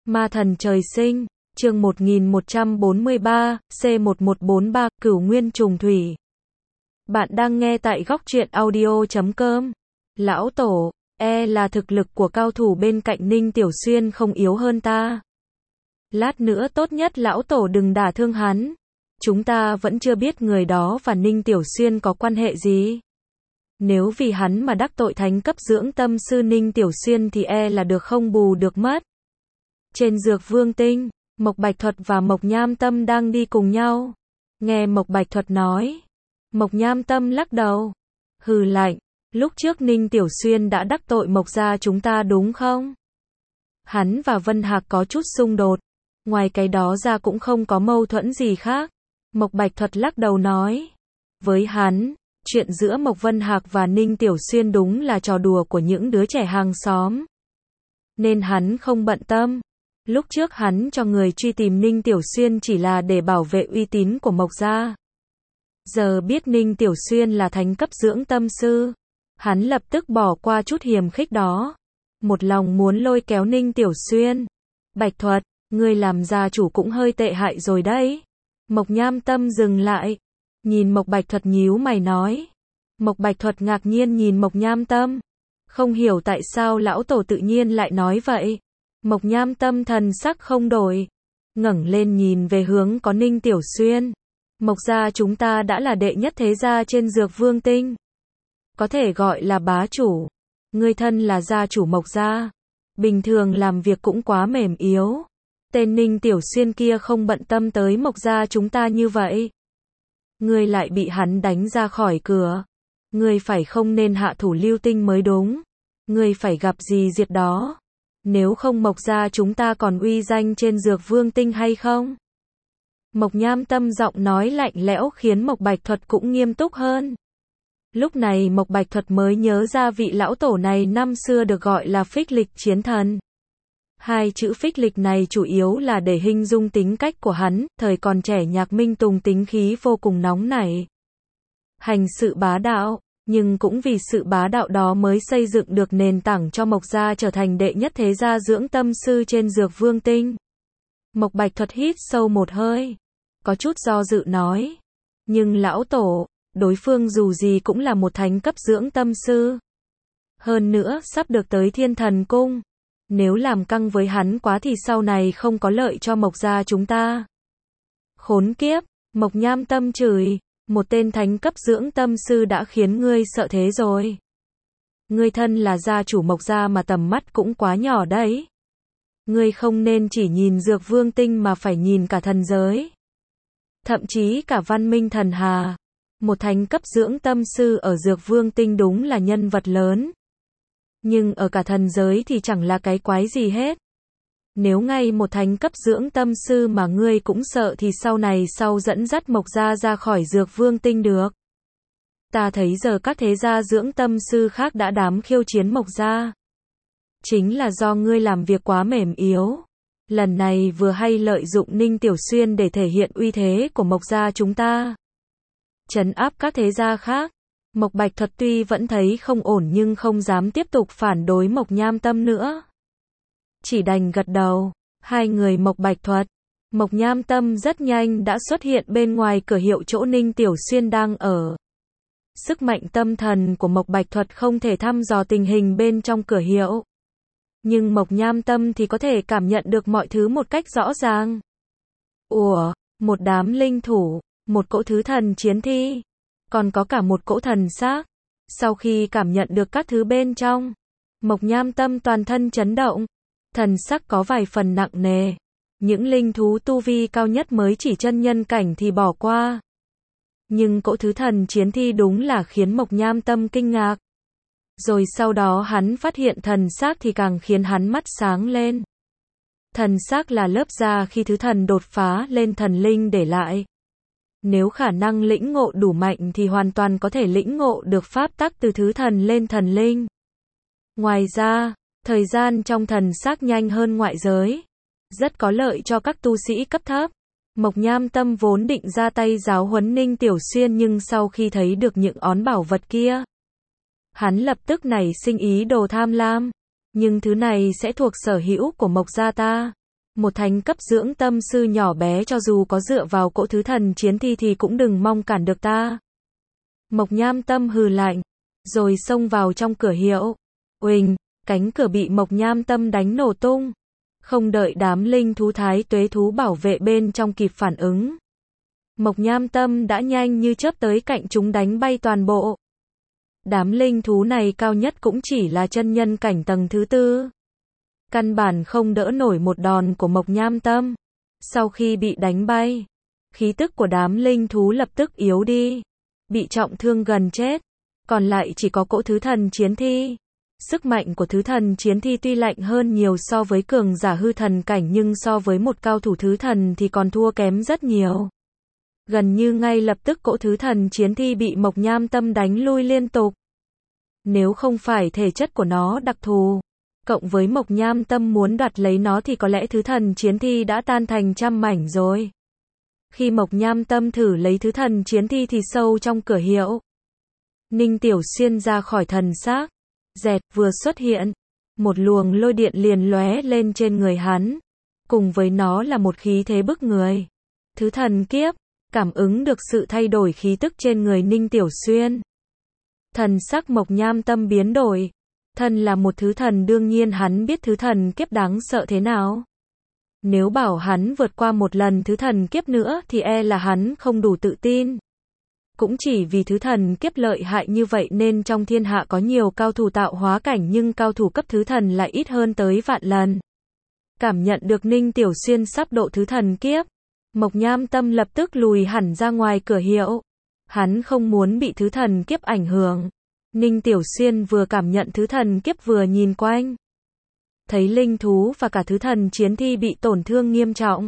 Ma thần trời sinh, chương 1143, C1143, Cửu Nguyên trùng thủy. Bạn đang nghe tại góc truyện audio.com. Lão Tổ, là thực lực của cao thủ bên cạnh Ninh Tiểu Xuyên không yếu hơn ta. Lát nữa tốt nhất Lão Tổ đừng đả thương hắn. Chúng ta vẫn chưa biết người đó và Ninh Tiểu Xuyên có quan hệ gì. Nếu vì hắn mà đắc tội thánh cấp dưỡng tâm sư Ninh Tiểu Xuyên thì là được không bù được mất. Trên Dược Vương Tinh, Mộc Bạch Thuật và Mộc Nham Tâm đang đi cùng nhau. Nghe Mộc Bạch Thuật nói, Mộc Nham Tâm lắc đầu, hừ lạnh, lúc trước Ninh Tiểu Xuyên đã đắc tội Mộc gia chúng ta đúng không? Hắn và Vân Hạc có chút xung đột, ngoài cái đó ra cũng không có mâu thuẫn gì khác. Mộc Bạch Thuật lắc đầu nói, với hắn, chuyện giữa Mộc Vân Hạc và Ninh Tiểu Xuyên đúng là trò đùa của những đứa trẻ hàng xóm. Nên hắn không bận tâm. Lúc trước hắn cho người truy tìm Ninh Tiểu Xuyên chỉ là để bảo vệ uy tín của Mộc gia. Giờ biết Ninh Tiểu Xuyên là thánh cấp dưỡng tâm sư, hắn lập tức bỏ qua chút hiềm khích đó. Một lòng muốn lôi kéo Ninh Tiểu Xuyên. Bạch Thuật, ngươi làm gia chủ cũng hơi tệ hại rồi đấy. Mộc Nham Tâm dừng lại, nhìn Mộc Bạch Thuật nhíu mày nói. Mộc Bạch Thuật ngạc nhiên nhìn Mộc Nham Tâm, không hiểu tại sao lão tổ tự nhiên lại nói vậy. Mộc Nham Tâm thần sắc không đổi, ngẩng lên nhìn về hướng có Ninh Tiểu Xuyên. Mộc gia chúng ta đã là đệ nhất thế gia trên Dược Vương Tinh, có thể gọi là bá chủ. Ngươi thân là gia chủ Mộc gia, bình thường làm việc cũng quá mềm yếu. Tên Ninh Tiểu Xuyên kia không bận tâm tới Mộc gia chúng ta như vậy. Ngươi lại bị hắn đánh ra khỏi cửa. Ngươi phải không nên hạ thủ lưu tình mới đúng. Ngươi phải gặp gì diệt đó. Nếu không Mộc gia chúng ta còn uy danh trên Dược Vương Tinh hay không? Mộc Nham Tâm giọng nói lạnh lẽo khiến Mộc Bạch Thuật cũng nghiêm túc hơn. Lúc này Mộc Bạch Thuật mới nhớ ra vị lão tổ này năm xưa được gọi là Phích Lịch Chiến Thần. Hai chữ Phích Lịch này chủ yếu là để hình dung tính cách của hắn, thời còn trẻ Nhạc Minh Tùng tính khí vô cùng nóng nảy, hành sự bá đạo. Nhưng cũng vì sự bá đạo đó mới xây dựng được nền tảng cho Mộc gia trở thành đệ nhất thế gia dưỡng tâm sư trên Dược Vương Tinh. Mộc Bạch Thuật hít sâu một hơi, có chút do dự nói. Nhưng lão tổ, đối phương dù gì cũng là một thánh cấp dưỡng tâm sư. Hơn nữa sắp được tới Thiên Thần Cung. Nếu làm căng với hắn quá thì sau này không có lợi cho Mộc gia chúng ta. Khốn kiếp, Mộc Nham Tâm chửi. Một tên thánh cấp dưỡng tâm sư đã khiến ngươi sợ thế rồi. Ngươi thân là gia chủ Mộc gia mà tầm mắt cũng quá nhỏ đấy. Ngươi không nên chỉ nhìn Dược Vương Tinh mà phải nhìn cả thần giới. Thậm chí cả văn minh thần hà. Một thánh cấp dưỡng tâm sư ở Dược Vương Tinh đúng là nhân vật lớn. Nhưng ở cả thần giới thì chẳng là cái quái gì hết. Nếu ngay một thánh cấp dưỡng tâm sư mà ngươi cũng sợ thì sau này sao dẫn dắt Mộc gia ra khỏi Dược Vương Tinh được? Ta thấy giờ các thế gia dưỡng tâm sư khác đã dám khiêu chiến Mộc gia. Chính là do ngươi làm việc quá mềm yếu. Lần này vừa hay lợi dụng Ninh Tiểu Xuyên để thể hiện uy thế của Mộc gia chúng ta, trấn áp các thế gia khác. Mộc Bạch Thuật tuy vẫn thấy không ổn nhưng không dám tiếp tục phản đối Mộc Nham Tâm nữa. Chỉ đành gật đầu. Hai người Mộc Bạch Thuật, Mộc Nham Tâm rất nhanh đã xuất hiện bên ngoài cửa hiệu chỗ Ninh Tiểu Xuyên đang ở. Sức mạnh tâm thần của Mộc Bạch Thuật không thể thăm dò tình hình bên trong cửa hiệu. Nhưng Mộc Nham Tâm thì có thể cảm nhận được mọi thứ một cách rõ ràng. Ủa, một đám linh thủ, một cỗ thứ thần chiến thi, còn có cả một cỗ thần xác. Sau khi cảm nhận được các thứ bên trong, Mộc Nham Tâm toàn thân chấn động. Thần sắc có vài phần nặng nề. Những linh thú tu vi cao nhất mới chỉ chân nhân cảnh thì bỏ qua. Nhưng cỗ thứ thần chiến thi đúng là khiến Mộc Nham Tâm kinh ngạc. Rồi sau đó hắn phát hiện thần xác thì càng khiến hắn mắt sáng lên. Thần xác là lớp da khi thứ thần đột phá lên thần linh để lại. Nếu khả năng lĩnh ngộ đủ mạnh thì hoàn toàn có thể lĩnh ngộ được pháp tắc từ thứ thần lên thần linh. Ngoài ra, thời gian trong thần xác nhanh hơn ngoại giới, rất có lợi cho các tu sĩ cấp thấp. Mộc Nham Tâm vốn định ra tay giáo huấn Ninh Tiểu Xuyên nhưng sau khi thấy được những ón bảo vật kia, hắn lập tức nảy sinh ý đồ tham lam. Nhưng thứ này sẽ thuộc sở hữu của Mộc gia ta. Một thánh cấp dưỡng tâm sư nhỏ bé cho dù có dựa vào cỗ thứ thần chiến thi thì cũng đừng mong cản được ta. Mộc Nham Tâm hừ lạnh, rồi xông vào trong cửa hiệu. Uỳnh, cánh cửa bị Mộc Nham Tâm đánh nổ tung. Không đợi đám linh thú thái tuế thú bảo vệ bên trong kịp phản ứng. Mộc Nham Tâm đã nhanh như chớp tới cạnh chúng đánh bay toàn bộ. Đám linh thú này cao nhất cũng chỉ là chân nhân cảnh tầng thứ 4. Căn bản không đỡ nổi một đòn của Mộc Nham Tâm. Sau khi bị đánh bay, khí tức của đám linh thú lập tức yếu đi. Bị trọng thương gần chết. Còn lại chỉ có cỗ thứ thần chiến thi. Sức mạnh của thứ thần chiến thi tuy lạnh hơn nhiều so với cường giả hư thần cảnh nhưng so với một cao thủ thứ thần thì còn thua kém rất nhiều. Gần như ngay lập tức cỗ thứ thần chiến thi bị Mộc Nham Tâm đánh lui liên tục. Nếu không phải thể chất của nó đặc thù, cộng với Mộc Nham Tâm muốn đoạt lấy nó thì có lẽ thứ thần chiến thi đã tan thành trăm mảnh rồi. Khi Mộc Nham Tâm thử lấy thứ thần chiến thi thì sâu trong cửa hiệu, Ninh Tiểu Xuyên ra khỏi thần xác, dẹt vừa xuất hiện, một luồng lôi điện liền lóe lên trên người hắn, cùng với nó là một khí thế bức người. Thứ thần kiếp, cảm ứng được sự thay đổi khí tức trên người Ninh Tiểu Xuyên. Thần sắc Mộc Nham Tâm biến đổi. Thân là một thứ thần đương nhiên hắn biết thứ thần kiếp đáng sợ thế nào. Nếu bảo hắn vượt qua một lần thứ thần kiếp nữa thì e là hắn không đủ tự tin. Cũng chỉ vì thứ thần kiếp lợi hại như vậy nên trong thiên hạ có nhiều cao thủ tạo hóa cảnh nhưng cao thủ cấp thứ thần lại ít hơn tới vạn lần. Cảm nhận được Ninh Tiểu Xuyên sắp độ thứ thần kiếp, Mộc Nham Tâm lập tức lùi hẳn ra ngoài cửa hiệu. Hắn không muốn bị thứ thần kiếp ảnh hưởng. Ninh Tiểu Xuyên vừa cảm nhận thứ thần kiếp vừa nhìn quanh. Thấy linh thú và cả thứ thần chiến thi bị tổn thương nghiêm trọng.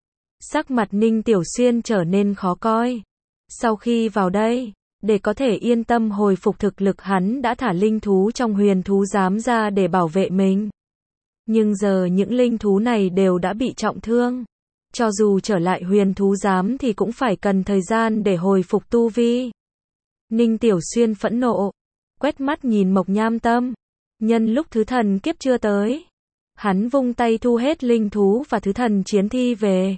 Sắc mặt Ninh Tiểu Xuyên trở nên khó coi. Sau khi vào đây, để có thể yên tâm hồi phục thực lực hắn đã thả linh thú trong huyền thú giám ra để bảo vệ mình. Nhưng giờ những linh thú này đều đã bị trọng thương. Cho dù trở lại huyền thú giám thì cũng phải cần thời gian để hồi phục tu vi. Ninh Tiểu Xuyên phẫn nộ, quét mắt nhìn Mộc Nham Tâm. Nhân lúc thứ thần kiếp chưa tới, hắn vung tay thu hết linh thú và thứ thần chiến thi về.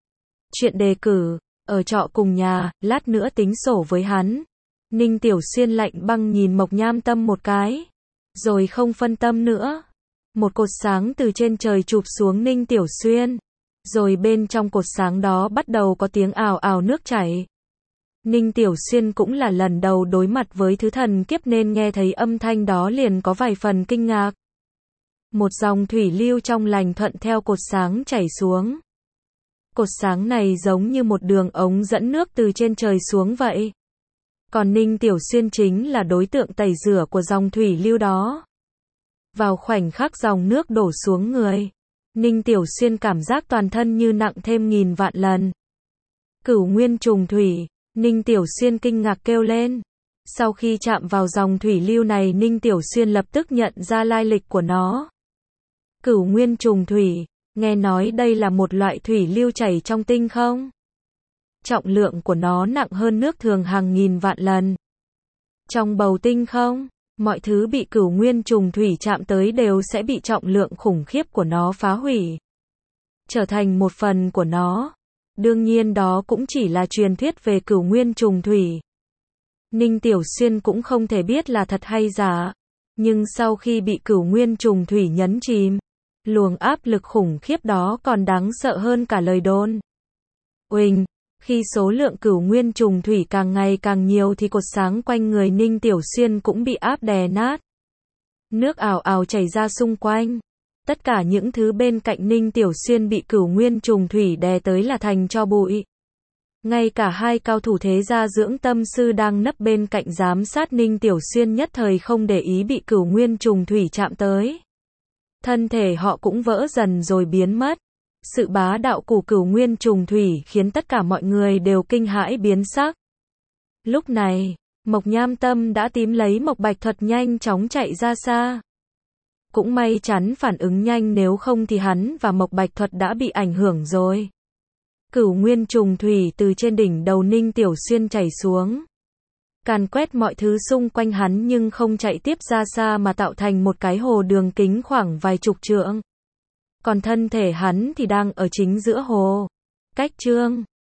Chuyện đề cử, ở trọ cùng nhà, lát nữa tính sổ với hắn. Ninh Tiểu Xuyên lạnh băng nhìn Mộc Nham Tâm một cái, rồi không phân tâm nữa. Một cột sáng từ trên trời chụp xuống Ninh Tiểu Xuyên. Rồi bên trong cột sáng đó bắt đầu có tiếng ào ào nước chảy. Ninh Tiểu Xuyên cũng là lần đầu đối mặt với thứ thần kiếp nên nghe thấy âm thanh đó liền có vài phần kinh ngạc. Một dòng thủy lưu trong lành thuận theo cột sáng chảy xuống. Cột sáng này giống như một đường ống dẫn nước từ trên trời xuống vậy. Còn Ninh Tiểu Xuyên chính là đối tượng tẩy rửa của dòng thủy lưu đó. Vào khoảnh khắc dòng nước đổ xuống người, Ninh Tiểu Xuyên cảm giác toàn thân như nặng thêm nghìn vạn lần. Cửu nguyên trùng thủy, Ninh Tiểu Xuyên kinh ngạc kêu lên. Sau khi chạm vào dòng thủy lưu này Ninh Tiểu Xuyên lập tức nhận ra lai lịch của nó. Cửu nguyên trùng thủy, nghe nói đây là một loại thủy lưu chảy trong tinh không. Trọng lượng của nó nặng hơn nước thường hàng nghìn vạn lần. Trong bầu tinh không, mọi thứ bị cửu nguyên trùng thủy chạm tới đều sẽ bị trọng lượng khủng khiếp của nó phá hủy. Trở thành một phần của nó. Đương nhiên đó cũng chỉ là truyền thuyết về cửu nguyên trùng thủy. Ninh Tiểu Xuyên cũng không thể biết là thật hay giả. Nhưng sau khi bị cửu nguyên trùng thủy nhấn chìm, luồng áp lực khủng khiếp đó còn đáng sợ hơn cả lời đồn. Uỳnh, khi số lượng cửu nguyên trùng thủy càng ngày càng nhiều thì cột sáng quanh người Ninh Tiểu Xuyên cũng bị áp đè nát. Nước ào ào chảy ra xung quanh. Tất cả những thứ bên cạnh Ninh Tiểu Xuyên bị cửu nguyên trùng thủy đè tới là thành tro bụi. Ngay cả hai cao thủ thế gia dưỡng tâm sư đang nấp bên cạnh giám sát Ninh Tiểu Xuyên nhất thời không để ý bị cửu nguyên trùng thủy chạm tới. Thân thể họ cũng vỡ dần rồi biến mất. Sự bá đạo của cửu nguyên trùng thủy khiến tất cả mọi người đều kinh hãi biến sắc. Lúc này, Mộc Nham Tâm đã tím lấy Mộc Bạch Thuật nhanh chóng chạy ra xa. Cũng may chắn phản ứng nhanh nếu không thì hắn và Mộc Bạch Thuật đã bị ảnh hưởng rồi. Cửu nguyên trùng thủy từ trên đỉnh đầu Ninh Tiểu Xuyên chảy xuống. Càn quét mọi thứ xung quanh hắn nhưng không chạy tiếp ra xa mà tạo thành một cái hồ đường kính khoảng vài chục trượng. còn thân thể hắn thì đang ở chính giữa hồ. Cách chương